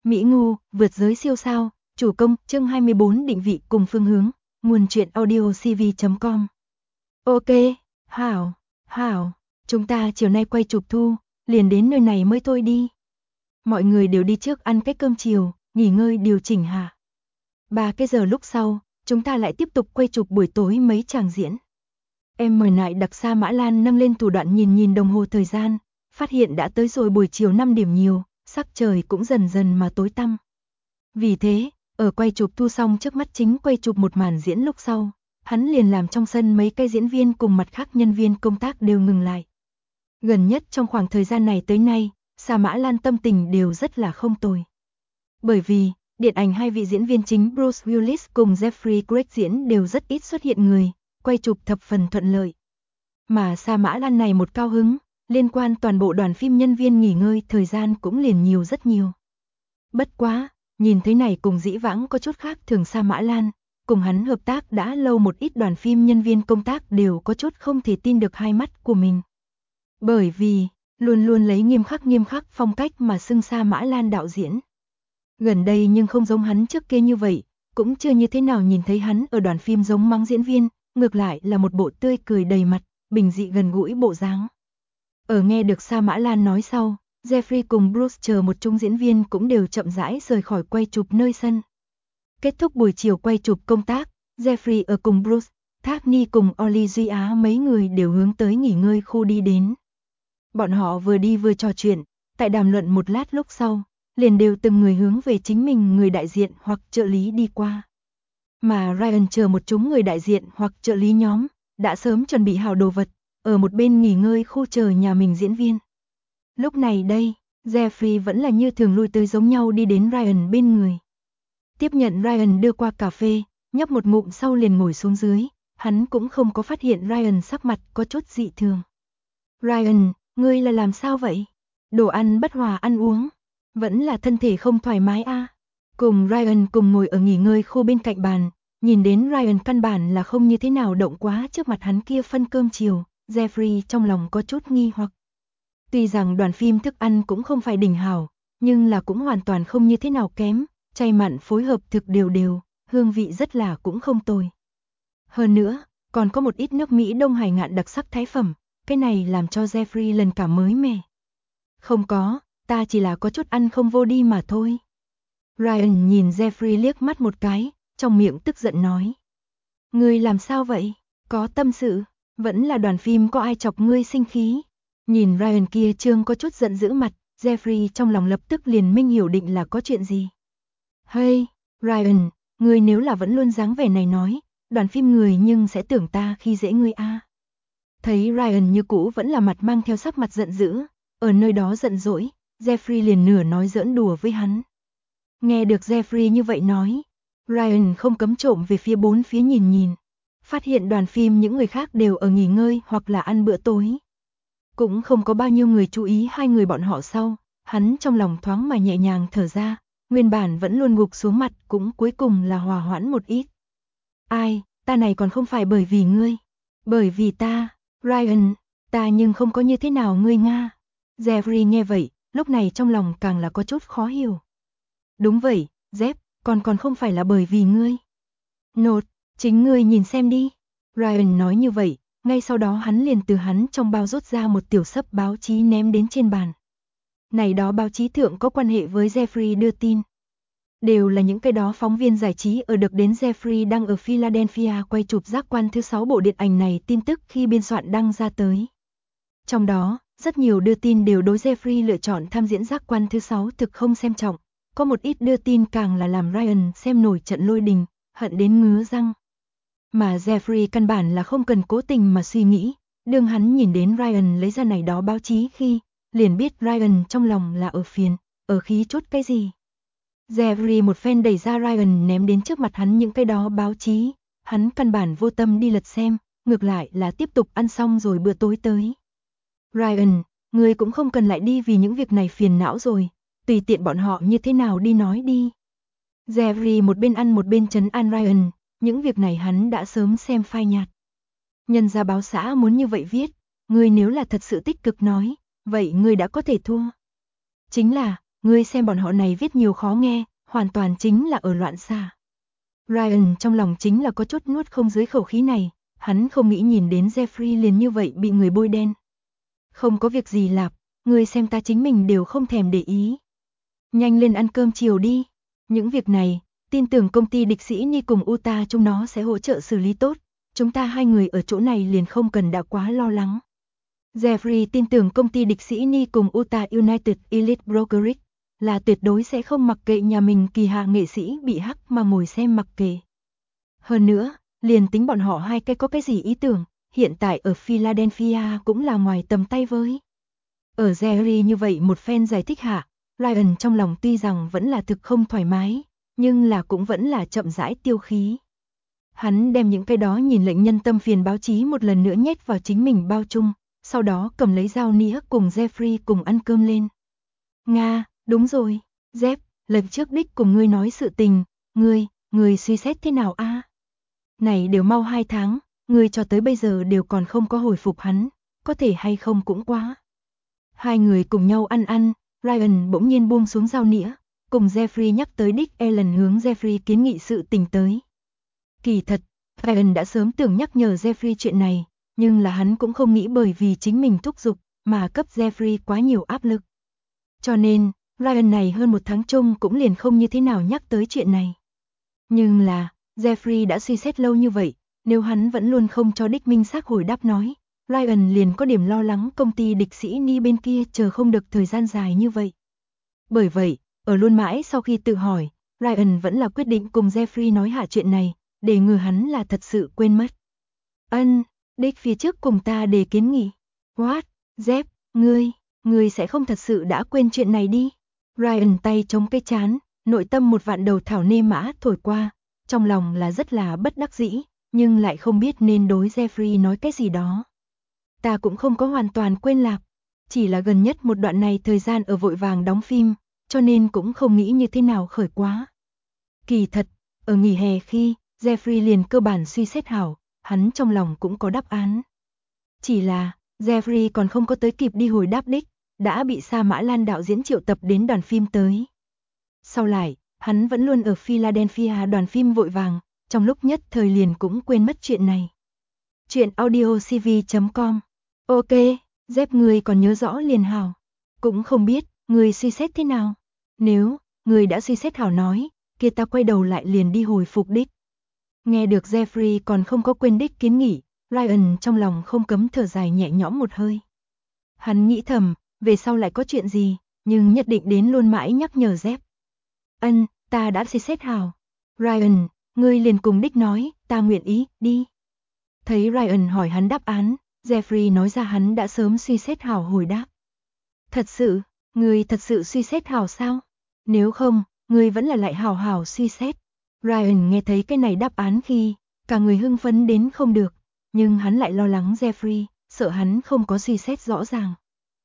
Mỹ Ngu, vượt giới siêu sao, chủ công, chương 24 định vị cùng phương hướng, nguồn truyện audio cv.com. Ok, Hảo, chúng ta chiều nay quay chụp thu, liền đến nơi này mới thôi đi. Mọi người đều đi trước ăn cái cơm chiều, nghỉ ngơi điều chỉnh hả. 3 cái giờ lúc sau, chúng ta lại tiếp tục quay chụp buổi tối mấy tràng diễn. Em mời nại đặc Sa Mã Lan nâng lên thủ đoạn nhìn đồng hồ thời gian, phát hiện đã tới rồi buổi chiều 5 điểm nhiều, sắc trời cũng dần dần mà tối tăm. Vì thế, ở quay chụp thu xong trước mắt chính quay chụp một màn diễn lúc sau, hắn liền làm trong sân mấy cái diễn viên cùng mặt khác nhân viên công tác đều ngừng lại. Gần nhất trong khoảng thời gian này tới nay, Sa Mã Lan tâm tình đều rất là không tồi. Bởi vì, điện ảnh hai vị diễn viên chính Bruce Willis cùng Jeffrey Craig diễn đều rất ít xuất hiện người, quay chụp thập phần thuận lợi. Mà Sa Mã Lan này một cao hứng, liên quan toàn bộ đoàn phim nhân viên nghỉ ngơi thời gian cũng liền nhiều rất nhiều. Bất quá, nhìn thấy này cùng dĩ vãng có chút khác thường Sa Mã Lan, cùng hắn hợp tác đã lâu một ít đoàn phim nhân viên công tác đều có chút không thể tin được hai mắt của mình. Bởi vì, luôn luôn lấy nghiêm khắc phong cách mà xưng Sa Mã Lan đạo diễn. Gần đây nhưng không giống hắn trước kia như vậy, cũng chưa như thế nào nhìn thấy hắn ở đoàn phim giống mắng diễn viên, ngược lại là một bộ tươi cười đầy mặt, bình dị gần gũi bộ dáng. Ở nghe được Sa Mã Lan nói sau, Jeffrey cùng Bruce chờ một chúng diễn viên cũng đều chậm rãi rời khỏi quay chụp nơi sân. Kết thúc buổi chiều quay chụp công tác, Jeffrey ở cùng Bruce, Thacny cùng Oli Duy Á mấy người đều hướng tới nghỉ ngơi khu đi đến. Bọn họ vừa đi vừa trò chuyện, tại đàm luận một lát lúc sau, liền đều từng người hướng về chính mình người đại diện hoặc trợ lý đi qua. Mà Ryan chờ một chúng người đại diện hoặc trợ lý nhóm, đã sớm chuẩn bị hào đồ vật, ở một bên nghỉ ngơi khu chờ nhà mình diễn viên. Lúc này đây, Jeffrey vẫn là như thường lui tới giống nhau đi đến Ryan bên người. Tiếp nhận Ryan đưa qua cà phê, nhấp một ngụm sau liền ngồi xuống dưới, hắn cũng không có phát hiện Ryan sắc mặt có chút dị thường. Ryan, ngươi là làm sao vậy? Đồ ăn bất hòa ăn uống, vẫn là thân thể không thoải mái à? Cùng Ryan cùng ngồi ở nghỉ ngơi khu bên cạnh bàn, nhìn đến Ryan căn bản là không như thế nào động quá trước mặt hắn kia phân cơm chiều, Jeffrey trong lòng có chút nghi hoặc. Tuy rằng đoàn phim thức ăn cũng không phải đỉnh hảo, nhưng là cũng hoàn toàn không như thế nào kém, chay mặn phối hợp thực đều, hương vị rất là cũng không tồi. Hơn nữa, còn có một ít nước Mỹ Đông Hải ngạn đặc sắc thái phẩm, cái này làm cho Jeffrey lần cả mới mẻ. Không có, ta chỉ là có chút ăn không vô đi mà thôi. Ryan nhìn Jeffrey liếc mắt một cái, trong miệng tức giận nói. Ngươi làm sao vậy? Có tâm sự? Vẫn là đoàn phim có ai chọc ngươi sinh khí? Nhìn Ryan kia trương có chút giận dữ mặt, Jeffrey trong lòng lập tức liền minh hiểu định là có chuyện gì. Hey, Ryan, ngươi nếu là vẫn luôn dáng vẻ này nói, đoàn phim người nhưng sẽ tưởng ta khi dễ ngươi a. Thấy Ryan như cũ vẫn là mặt mang theo sắc mặt giận dữ, ở nơi đó giận dỗi, Jeffrey liền nửa nói giỡn đùa với hắn. Nghe được Jeffrey như vậy nói, Ryan không cấm trộm về phía bốn phía nhìn, phát hiện đoàn phim những người khác đều ở nghỉ ngơi hoặc là ăn bữa tối. Cũng không có bao nhiêu người chú ý hai người bọn họ sau, hắn trong lòng thoáng mà nhẹ nhàng thở ra, nguyên bản vẫn luôn gục xuống mặt cũng cuối cùng là hòa hoãn một ít. Ai, ta này còn không phải bởi vì ngươi, bởi vì ta, Ryan, ta nhưng không có như thế nào ngươi nga. Jeffrey nghe vậy, lúc này trong lòng càng là có chút khó hiểu. Đúng vậy, Jeff, còn không phải là bởi vì ngươi. Nột, chính ngươi nhìn xem đi. Ryan nói như vậy, ngay sau đó hắn liền từ hắn trong bao rút ra một tiểu xấp báo chí ném đến trên bàn. Này đó báo chí thượng có quan hệ với Jeffrey đưa tin. Đều là những cái đó phóng viên giải trí ở được đến Jeffrey đang ở Philadelphia quay chụp Giác Quan thứ 6 bộ điện ảnh này tin tức khi biên soạn đăng ra tới. Trong đó, rất nhiều đưa tin đều đối Jeffrey lựa chọn tham diễn Giác Quan thứ 6 thực không xem trọng. Có một ít đưa tin càng là làm Ryan xem nổi trận lôi đình, hận đến ngứa răng. Mà Jeffrey căn bản là không cần cố tình mà suy nghĩ, đương hắn nhìn đến Ryan lấy ra này đó báo chí khi, liền biết Ryan trong lòng là ở phiền, ở khí chút cái gì. Jeffrey một phen đẩy ra Ryan ném đến trước mặt hắn những cái đó báo chí, hắn căn bản vô tâm đi lật xem, ngược lại là tiếp tục ăn xong rồi bữa tối tới. Ryan, ngươi cũng không cần lại đi vì những việc này phiền não rồi, tùy tiện bọn họ như thế nào đi nói đi. Jeffrey một bên ăn một bên trấn an Ryan, những việc này hắn đã sớm xem phai nhạt. Nhân ra báo xã muốn như vậy viết, ngươi nếu là thật sự tích cực nói, vậy ngươi đã có thể thua. Chính là, Ngươi xem bọn họ này viết nhiều khó nghe, hoàn toàn chính là ở loạn xạ. Ryan trong lòng chính là có chút nuốt không dưới khẩu khí này, hắn không nghĩ nhìn đến Jeffrey liền như vậy bị người bôi đen. Không có việc gì lạp, ngươi xem ta chính mình đều không thèm để ý. Nhanh lên ăn cơm chiều đi. Những việc này, tin tưởng công ty địch sĩ Ni cùng Uta chúng nó sẽ hỗ trợ xử lý tốt. Chúng ta hai người ở chỗ này liền không cần đã quá lo lắng. Jeffrey tin tưởng công ty địch sĩ Ni cùng Uta United Elite Brokerage là tuyệt đối sẽ không mặc kệ nhà mình kỳ hạ nghệ sĩ bị hắc mà ngồi xem mặc kệ. Hơn nữa, liền tính bọn họ hai cái có cái gì ý tưởng, hiện tại ở Philadelphia cũng là ngoài tầm tay với. Ở Jerry như vậy một phen giải thích hạ, Ryan trong lòng tuy rằng vẫn là thực không thoải mái, nhưng là cũng vẫn là chậm rãi tiêu khí. Hắn đem những cái đó nhìn lệnh nhân tâm phiền báo chí một lần nữa nhét vào chính mình bao chung, sau đó cầm lấy dao nĩa cùng Jeffrey cùng ăn cơm lên. Nga, đúng rồi, Jeff, lần trước đích cùng ngươi nói sự tình, ngươi suy xét thế nào a? Này đều mau 2 tháng, ngươi cho tới bây giờ đều còn không có hồi phục hắn, có thể hay không cũng quá. Hai người cùng nhau ăn, Ryan bỗng nhiên buông xuống dao nĩa, cùng Jeffrey nhắc tới Dick Allen hướng Jeffrey kiến nghị sự tình tới. Kỳ thật, Ryan đã sớm tưởng nhắc nhở Jeffrey chuyện này, nhưng là hắn cũng không nghĩ bởi vì chính mình thúc giục mà cấp Jeffrey quá nhiều áp lực. Cho nên, Ryan này hơn 1 tháng chung cũng liền không như thế nào nhắc tới chuyện này. Nhưng là, Jeffrey đã suy xét lâu như vậy, nếu hắn vẫn luôn không cho Dick minh xác hồi đáp nói, Ryan liền có điểm lo lắng công ty địch sĩ Ni bên kia chờ không được thời gian dài như vậy. Bởi vậy, ở luôn mãi sau khi tự hỏi, Ryan vẫn là quyết định cùng Jeffrey nói hạ chuyện này, để ngừa hắn là thật sự quên mất. Dick phía trước cùng ta đề kiến nghị. What, Jeff, ngươi sẽ không thật sự đã quên chuyện này đi. Ryan tay chống cái chán, nội tâm một vạn đầu thảo nê mã thổi qua, trong lòng là rất là bất đắc dĩ, nhưng lại không biết nên đối Jeffrey nói cái gì đó. Ta cũng không có hoàn toàn quên lạc, chỉ là gần nhất một đoạn này thời gian ở vội vàng đóng phim, cho nên cũng không nghĩ như thế nào khởi quá. Kỳ thật, ở nghỉ hè khi, Jeffrey liền cơ bản suy xét hảo, hắn trong lòng cũng có đáp án. Chỉ là, Jeffrey còn không có tới kịp đi hồi đáp Dick, đã bị Sa Mã Lan đạo diễn triệu tập đến đoàn phim tới. Sau lại, hắn vẫn luôn ở Philadelphia đoàn phim vội vàng, trong lúc nhất thời liền cũng quên mất chuyện này. Chuyện audiocv.com. Ok, Jeff ngươi còn nhớ rõ liền hảo. Cũng không biết, ngươi suy xét thế nào. Nếu, ngươi đã suy xét hảo nói, kia ta quay đầu lại liền đi hồi phục Dick. Nghe được Jeffrey còn không có quên Dick kiến nghị, Ryan trong lòng không cấm thở dài nhẹ nhõm một hơi. Hắn nghĩ thầm, về sau lại có chuyện gì, nhưng nhất định đến luôn mãi nhắc nhở Jeff. Ta đã suy xét hảo. Ryan, ngươi liền cùng Dick nói, ta nguyện ý, đi. Thấy Ryan hỏi hắn đáp án, Jeffrey nói ra hắn đã sớm suy xét hảo hồi đáp. Thật sự, ngươi thật sự suy xét hảo sao? Nếu không, ngươi vẫn là lại hảo hảo suy xét. Ryan nghe thấy cái này đáp án khi, cả người hưng phấn đến không được, nhưng hắn lại lo lắng Jeffrey, sợ hắn không có suy xét rõ ràng.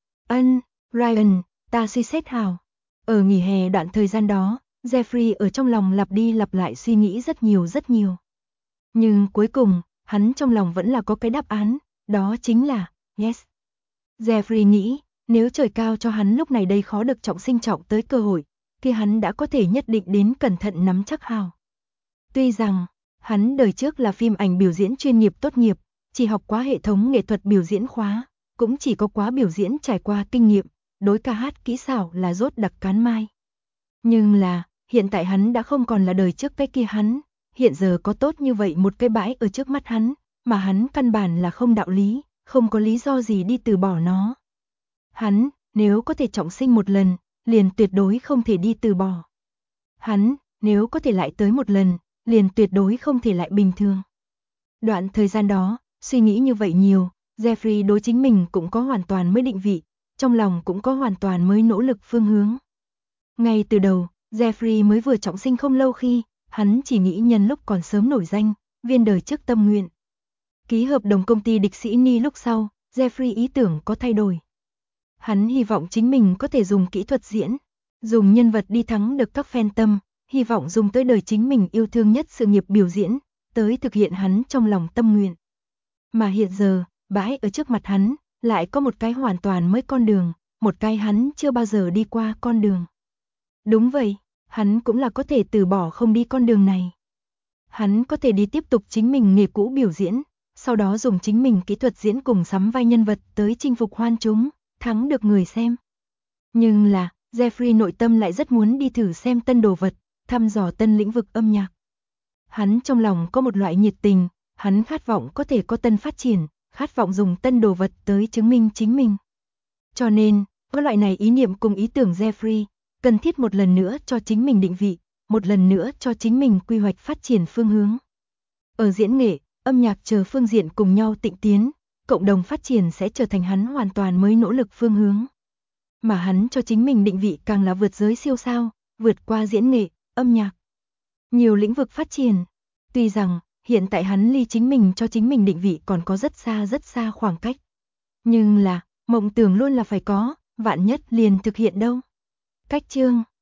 Ryan, ta suy xét hảo. Ở nghỉ hè đoạn thời gian đó, Jeffrey ở trong lòng lặp đi lặp lại suy nghĩ rất nhiều. Nhưng cuối cùng, hắn trong lòng vẫn là có cái đáp án, đó chính là, yes. Jeffrey nghĩ, nếu trời cao cho hắn lúc này đây khó được trọng sinh trọng tới cơ hội, thì hắn đã có thể nhất định đến cẩn thận nắm chắc hào. Tuy rằng, hắn đời trước là phim ảnh biểu diễn chuyên nghiệp tốt nghiệp, chỉ học quá hệ thống nghệ thuật biểu diễn khóa, cũng chỉ có quá biểu diễn trải qua kinh nghiệm, đối ca hát kỹ xảo là rốt đặc cán mai. Nhưng là, hiện tại hắn đã không còn là đời trước cái kia hắn, hiện giờ có tốt như vậy một cái bãi ở trước mắt hắn, mà hắn căn bản là không đạo lý, không có lý do gì đi từ bỏ nó. Hắn, nếu có thể trọng sinh một lần, liền tuyệt đối không thể đi từ bỏ. Hắn, nếu có thể lại tới một lần, liền tuyệt đối không thể lại bình thường. Đoạn thời gian đó, suy nghĩ như vậy nhiều, Jeffrey đối chính mình cũng có hoàn toàn mới định vị, trong lòng cũng có hoàn toàn mới nỗ lực phương hướng. Ngay từ đầu, Jeffrey mới vừa trọng sinh không lâu khi, hắn chỉ nghĩ nhân lúc còn sớm nổi danh, viên đời trước tâm nguyện. Ký hợp đồng công ty địch sĩ Ni lúc sau, Jeffrey ý tưởng có thay đổi. Hắn hy vọng chính mình có thể dùng kỹ thuật diễn, dùng nhân vật đi thắng được các fan tâm, hy vọng dùng tới đời chính mình yêu thương nhất sự nghiệp biểu diễn, tới thực hiện hắn trong lòng tâm nguyện. Mà hiện giờ, bãi ở trước mặt hắn, lại có một cái hoàn toàn mới con đường, một cái hắn chưa bao giờ đi qua con đường. Đúng vậy, hắn cũng là có thể từ bỏ không đi con đường này. Hắn có thể đi tiếp tục chính mình nghề cũ biểu diễn, sau đó dùng chính mình kỹ thuật diễn cùng sắm vai nhân vật tới chinh phục hoan chúng, thắng được người xem. Nhưng là, Jeffrey nội tâm lại rất muốn đi thử xem tân đồ vật, thăm dò tân lĩnh vực âm nhạc. Hắn trong lòng có một loại nhiệt tình, hắn khát vọng có thể có tân phát triển, khát vọng dùng tân đồ vật tới chứng minh chính mình. Cho nên, có loại này ý niệm cùng ý tưởng Jeffrey, cần thiết một lần nữa cho chính mình định vị, một lần nữa cho chính mình quy hoạch phát triển phương hướng. Ở diễn nghệ, âm nhạc chờ phương diện cùng nhau tịnh tiến, cộng đồng phát triển sẽ trở thành hắn hoàn toàn mới nỗ lực phương hướng. Mà hắn cho chính mình định vị càng là vượt giới siêu sao, vượt qua diễn nghệ, âm nhạc. Nhiều lĩnh vực phát triển. Tuy rằng, hiện tại hắn ly chính mình cho chính mình định vị còn có rất xa khoảng cách. Nhưng là, mộng tưởng luôn là phải có, vạn nhất liền thực hiện đâu. Cách chương